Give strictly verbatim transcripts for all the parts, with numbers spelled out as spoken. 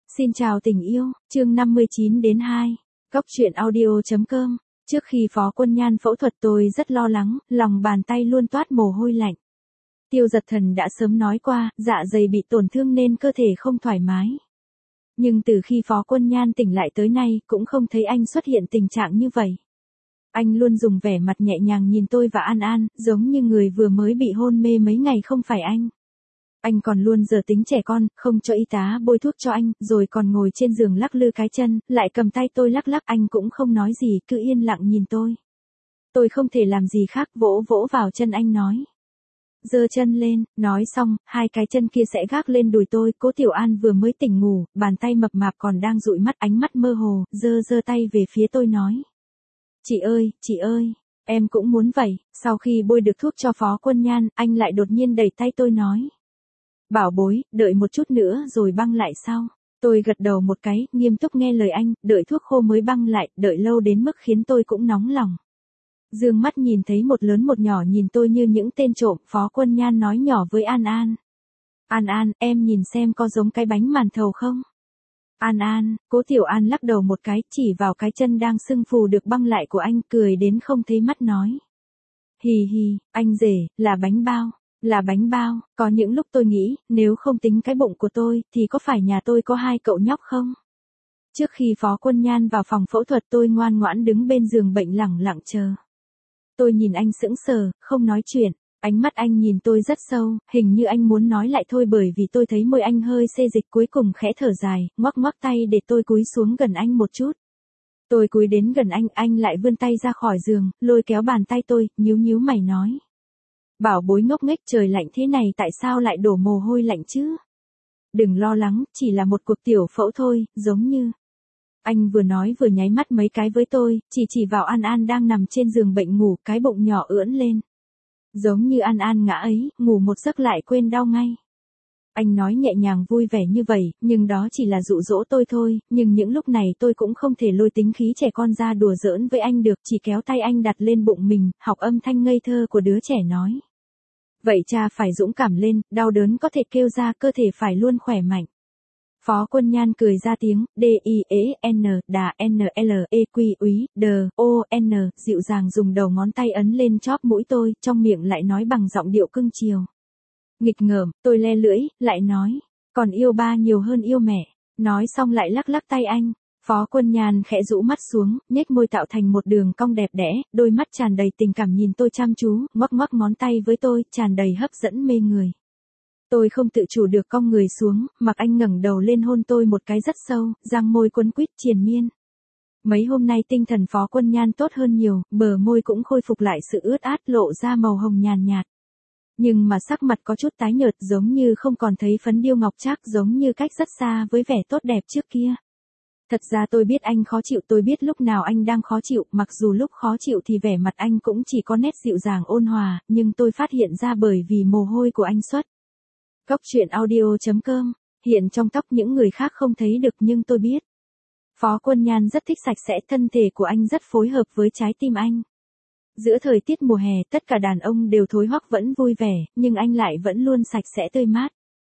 Xin chào tình yêu, chương năm mươi chín đến hai. Góc truyện audio.com. Trước khi Phó Quân Nhan phẫu thuật tôi rất lo lắng, lòng bàn tay luôn toát mồ hôi lạnh. Tiêu Giật Thần đã sớm nói qua, dạ dày bị tổn thương nên cơ thể không thoải mái. Nhưng từ khi Phó Quân Nhan tỉnh lại tới nay, cũng không thấy anh xuất hiện tình trạng như vậy. Anh luôn dùng vẻ mặt nhẹ nhàng nhìn tôi và An An, giống như người vừa mới bị hôn mê mấy ngày không phải anh. Anh còn luôn giờ tính trẻ con, không cho y tá bôi thuốc cho anh, rồi còn ngồi trên giường lắc lư cái chân, lại cầm tay tôi lắc lắc, anh cũng không nói gì, cứ yên lặng nhìn tôi. Tôi không thể làm gì khác, vỗ vỗ vào chân anh nói. Giơ chân lên, nói xong, hai cái chân kia sẽ gác lên đùi tôi. Cố Tiểu An vừa mới tỉnh ngủ, bàn tay mập mạp còn đang dụi mắt, ánh mắt mơ hồ, giơ giơ tay về phía tôi nói. Chị ơi, chị ơi, em cũng muốn vậy. Sau khi bôi được thuốc cho Phó Quân Nhan, anh lại đột nhiên đẩy tay tôi nói. Bảo bối, đợi một chút nữa rồi băng lại sau. Tôi gật đầu một cái, nghiêm túc nghe lời anh, đợi thuốc khô mới băng lại, đợi lâu đến mức khiến tôi cũng nóng lòng. Dương mắt nhìn thấy một lớn một nhỏ nhìn tôi như những tên trộm, Phó Quân Nhan nói nhỏ với An An. An An, em nhìn xem có giống cái bánh màn thầu không? An An, Cố Tiểu An lắc đầu một cái, chỉ vào cái chân đang sưng phù được băng lại của anh, cười đến không thấy mắt nói. Hì hì, anh rể, là bánh bao. Là bánh bao, có những lúc tôi nghĩ, nếu không tính cái bụng của tôi, thì có phải nhà tôi có hai cậu nhóc không? Trước khi Phó Quân Nhan vào phòng phẫu thuật tôi ngoan ngoãn đứng bên giường bệnh lẳng lặng chờ. Tôi nhìn anh sững sờ, không nói chuyện, ánh mắt anh nhìn tôi rất sâu, hình như anh muốn nói lại thôi bởi vì tôi thấy môi anh hơi xê dịch, cuối cùng khẽ thở dài, ngoắc ngoắc tay để tôi cúi xuống gần anh một chút. Tôi cúi đến gần anh, anh lại vươn tay ra khỏi giường, lôi kéo bàn tay tôi, nhíu nhíu mày nói. Bảo bối ngốc nghếch, trời lạnh thế này tại sao lại đổ mồ hôi lạnh chứ? Đừng lo lắng, chỉ là một cuộc tiểu phẫu thôi, giống như. Anh vừa nói vừa nháy mắt mấy cái với tôi, chỉ chỉ vào An An đang nằm trên giường bệnh ngủ, cái bụng nhỏ ưỡn lên. Giống như An An ngã ấy, ngủ một giấc lại quên đau ngay. Anh nói nhẹ nhàng vui vẻ như vậy, nhưng đó chỉ là dụ dỗ tôi thôi, nhưng những lúc này tôi cũng không thể lôi tính khí trẻ con ra đùa giỡn với anh được, chỉ kéo tay anh đặt lên bụng mình, học âm thanh ngây thơ của đứa trẻ nói. Vậy cha phải dũng cảm lên, đau đớn có thể kêu ra, cơ thể phải luôn khỏe mạnh. Phó Quân Nhan cười ra tiếng, D I E N, đà N L E Q úy, D O N, dịu dàng dùng đầu ngón tay ấn lên chóp mũi tôi, trong miệng lại nói bằng giọng điệu cưng chiều. Nghịch ngợm, tôi le lưỡi, lại nói, còn yêu ba nhiều hơn yêu mẹ, nói xong lại lắc lắc tay anh. Phó Quân Nhan khẽ rũ mắt xuống, nhếch môi tạo thành một đường cong đẹp đẽ, đôi mắt tràn đầy tình cảm nhìn tôi chăm chú, ngoắc ngoắc ngón tay với tôi, tràn đầy hấp dẫn mê người. Tôi không tự chủ được cong người xuống, mặc anh ngẩng đầu lên hôn tôi một cái rất sâu, răng môi quấn quýt triền miên. Mấy hôm nay tinh thần Phó Quân Nhan tốt hơn nhiều, bờ môi cũng khôi phục lại sự ướt át, lộ ra màu hồng nhàn nhạt. Nhưng mà sắc mặt có chút tái nhợt, giống như không còn thấy phấn điêu ngọc trác, giống như cách rất xa với vẻ tốt đẹp trước kia. Thật ra tôi biết anh khó chịu, tôi biết lúc nào anh đang khó chịu, mặc dù lúc khó chịu thì vẻ mặt anh cũng chỉ có nét dịu dàng ôn hòa, nhưng tôi phát hiện ra bởi vì mồ hôi của anh xuất. Góc truyện audio.com, hiện trong tóc những người khác không thấy được nhưng tôi biết. Phó Quân Nhan rất thích sạch sẽ, thân thể của anh rất phối hợp với trái tim anh. Giữa thời tiết mùa hè tất cả đàn ông đều thối hoắc vẫn vui vẻ, nhưng anh lại vẫn luôn sạch sẽ tươi mát.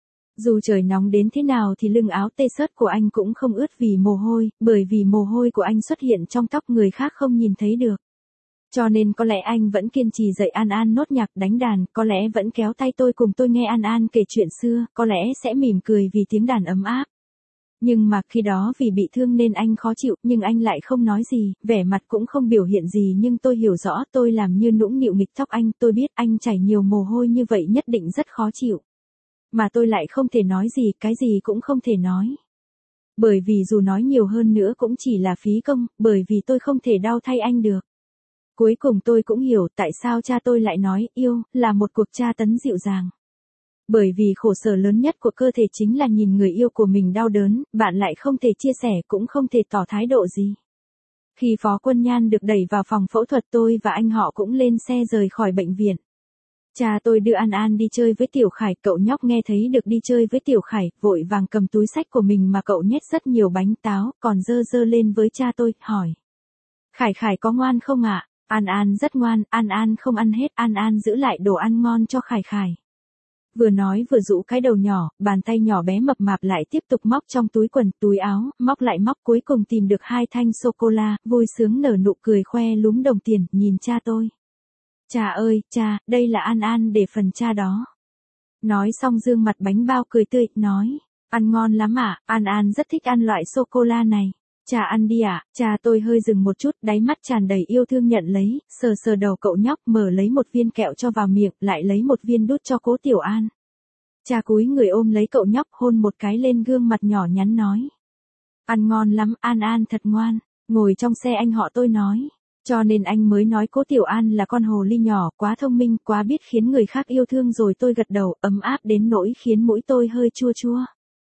Dù trời nóng đến thế nào thì lưng áo t-shirt của anh cũng không ướt vì mồ hôi, bởi vì mồ hôi của anh xuất hiện trong tóc người khác không nhìn thấy được. Cho nên có lẽ anh vẫn kiên trì dạy An An nốt nhạc đánh đàn, có lẽ vẫn kéo tay tôi cùng tôi nghe An An kể chuyện xưa, có lẽ sẽ mỉm cười vì tiếng đàn ấm áp. Nhưng mà khi đó vì bị thương nên anh khó chịu, nhưng anh lại không nói gì, vẻ mặt cũng không biểu hiện gì, nhưng tôi hiểu rõ tôi làm như nũng nịu nghịch tóc anh, tôi biết anh chảy nhiều mồ hôi như vậy nhất định rất khó chịu. Mà tôi lại không thể nói gì, cái gì cũng không thể nói. Bởi vì dù nói nhiều hơn nữa cũng chỉ là phí công, bởi vì tôi không thể đau thay anh được. Cuối cùng tôi cũng hiểu tại sao cha tôi lại nói yêu là một cuộc tra tấn dịu dàng. Bởi vì khổ sở lớn nhất của cơ thể chính là nhìn người yêu của mình đau đớn, bạn lại không thể chia sẻ cũng không thể tỏ thái độ gì. Khi Phó Quân Nhan được đẩy vào phòng phẫu thuật tôi và anh họ cũng lên xe rời khỏi bệnh viện. Cha tôi đưa An An đi chơi với Tiểu Khải, cậu nhóc nghe thấy được đi chơi với Tiểu Khải, vội vàng cầm túi xách của mình mà cậu nhét rất nhiều bánh táo, còn dơ dơ lên với cha tôi, hỏi. Khải Khải có ngoan không ạ? An An rất ngoan, An An không ăn hết, An An giữ lại đồ ăn ngon cho Khải Khải. Vừa nói vừa rũ cái đầu nhỏ, bàn tay nhỏ bé mập mạp lại tiếp tục móc trong túi quần, túi áo, móc lại móc cuối cùng tìm được hai thanh sô-cô-la, vui sướng nở nụ cười khoe lúm đồng tiền, nhìn cha tôi. Cha ơi, cha, đây là An An để phần cha đó. Nói xong dương mặt bánh bao cười tươi, nói, ăn ngon lắm ạ, à? An An rất thích ăn loại sô-cô-la này. Cha ăn đi ạ, à? Cha tôi hơi dừng một chút, đáy mắt tràn đầy yêu thương nhận lấy, sờ sờ đầu cậu nhóc, mở lấy một viên kẹo cho vào miệng, lại lấy một viên đút cho Cố Tiểu An. Cha cúi người ôm lấy cậu nhóc, hôn một cái lên gương mặt nhỏ nhắn nói. Ăn ngon lắm, An An thật ngoan. Ngồi trong xe anh họ tôi nói. Cho nên anh mới nói Cố Tiểu An là con hồ ly nhỏ, quá thông minh, quá biết khiến người khác yêu thương rồi. Tôi gật đầu, ấm áp đến nỗi khiến mũi tôi hơi chua chua.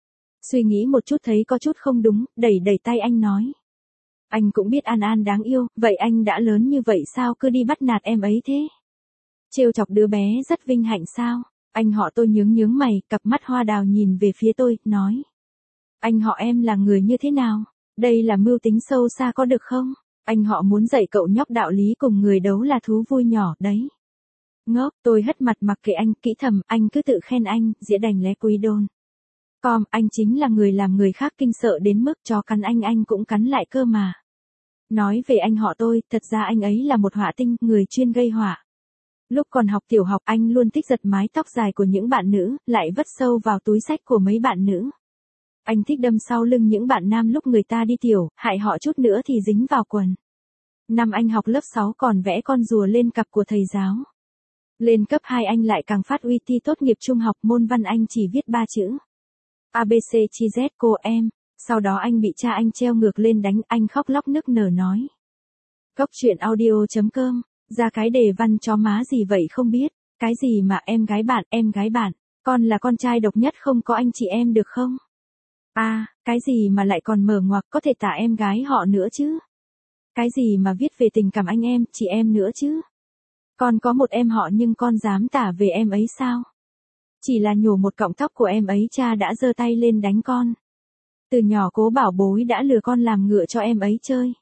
Suy nghĩ một chút thấy có chút không đúng, đẩy đẩy tay anh nói. Anh cũng biết An An đáng yêu, vậy anh đã lớn như vậy sao cứ đi bắt nạt em ấy thế? Trêu chọc đứa bé rất vinh hạnh sao? Anh họ tôi nhướng nhướng mày, cặp mắt hoa đào nhìn về phía tôi, nói. Anh họ em là người như thế nào? Đây là mưu tính sâu xa có được không? Anh họ muốn dạy cậu nhóc đạo lý cùng người đấu là thú vui nhỏ, đấy. Ngốc, tôi hất mặt mặc kệ anh, kỹ thầm, anh cứ tự khen anh, dĩa đành lé quý đôn. Com, anh chính là người làm người khác kinh sợ đến mức chó cắn anh anh cũng cắn lại cơ mà. Nói về anh họ tôi, thật ra anh ấy là một họa tinh, người chuyên gây họa. Lúc còn học tiểu học anh luôn thích giật mái tóc dài của những bạn nữ, lại vất sâu vào túi xách của mấy bạn nữ. Anh thích đâm sau lưng những bạn nam lúc người ta đi tiểu, hại họ chút nữa thì dính vào quần. Năm anh học lớp sáu còn vẽ con rùa lên cặp của thầy giáo. Lên cấp hai anh lại càng phát uy thi tốt nghiệp trung học, môn văn anh chỉ viết ba chữ. a bê xê chi dét cô em. Sau đó anh bị cha anh treo ngược lên đánh, anh khóc lóc nức nở nói. Cốc truyện audio chấm com, ra cái đề văn chó má gì vậy không biết, cái gì mà em gái bạn, em gái bạn, con là con trai độc nhất không có anh chị em được không? À, cái gì mà lại còn mở ngoặc có thể tả em gái họ nữa chứ? Cái gì mà viết về tình cảm anh em, chị em nữa chứ? Con có một em họ nhưng con dám tả về em ấy sao? Chỉ là nhổ một cọng tóc của em ấy cha đã giơ tay lên đánh con. Từ nhỏ Cố bảo bối đã lừa con làm ngựa cho em ấy chơi.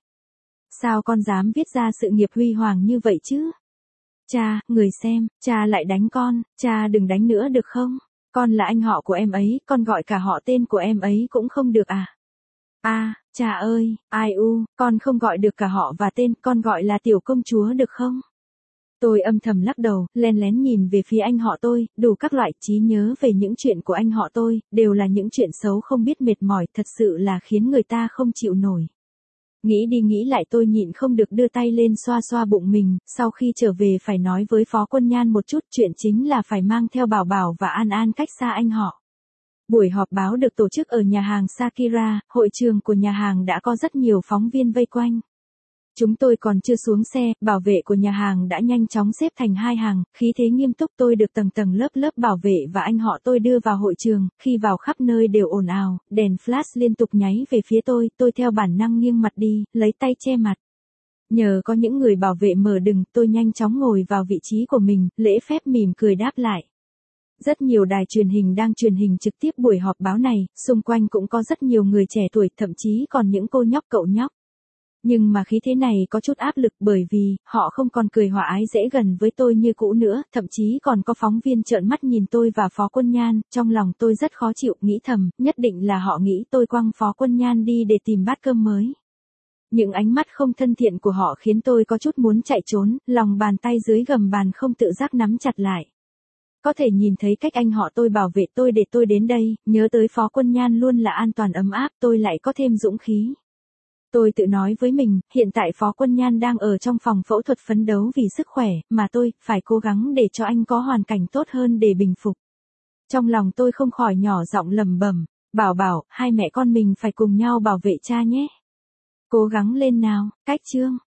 Sao con dám viết ra sự nghiệp huy hoàng như vậy chứ? Cha, người xem, cha lại đánh con, cha đừng đánh nữa được không? Con là anh họ của em ấy, con gọi cả họ tên của em ấy cũng không được à? À, cha ơi, ai u, con không gọi được cả họ và tên, con gọi là tiểu công chúa được không? Tôi âm thầm lắc đầu, len lén nhìn về phía anh họ tôi, đủ các loại trí nhớ về những chuyện của anh họ tôi, đều là những chuyện xấu không biết mệt mỏi, thật sự là khiến người ta không chịu nổi. Nghĩ đi nghĩ lại tôi nhịn không được đưa tay lên xoa xoa bụng mình, sau khi trở về phải nói với Phó Quân Nhan một chút, chuyện chính là phải mang theo Bảo Bảo và An An cách xa anh họ. Buổi họp báo được tổ chức ở nhà hàng Sakira, hội trường của nhà hàng đã có rất nhiều phóng viên vây quanh. Chúng tôi còn chưa xuống xe, bảo vệ của nhà hàng đã nhanh chóng xếp thành hai hàng, khí thế nghiêm túc. Tôi được tầng tầng lớp lớp bảo vệ và anh họ tôi đưa vào hội trường, khi vào khắp nơi đều ồn ào, đèn flash liên tục nháy về phía tôi, tôi theo bản năng nghiêng mặt đi, lấy tay che mặt. Nhờ có những người bảo vệ mở đường, tôi nhanh chóng ngồi vào vị trí của mình, lễ phép mỉm cười đáp lại. Rất nhiều đài truyền hình đang truyền hình trực tiếp buổi họp báo này, xung quanh cũng có rất nhiều người trẻ tuổi, thậm chí còn những cô nhóc cậu nhóc. Nhưng mà khí thế này có chút áp lực bởi vì, họ không còn cười hòa ái dễ gần với tôi như cũ nữa, thậm chí còn có phóng viên trợn mắt nhìn tôi và Phó Quân Nhan, trong lòng tôi rất khó chịu, nghĩ thầm, nhất định là họ nghĩ tôi quăng Phó Quân Nhan đi để tìm bát cơm mới. Những ánh mắt không thân thiện của họ khiến tôi có chút muốn chạy trốn, lòng bàn tay dưới gầm bàn không tự giác nắm chặt lại. Có thể nhìn thấy cách anh họ tôi bảo vệ tôi để tôi đến đây, nhớ tới Phó Quân Nhan luôn là an toàn ấm áp, tôi lại có thêm dũng khí. Tôi tự nói với mình, hiện tại Phó Quân Nhan đang ở trong phòng phẫu thuật phấn đấu vì sức khỏe, mà tôi, phải cố gắng để cho anh có hoàn cảnh tốt hơn để bình phục. Trong lòng tôi không khỏi nhỏ giọng lẩm bẩm, Bảo Bảo, hai mẹ con mình phải cùng nhau bảo vệ cha nhé. Cố gắng lên nào, cách chương.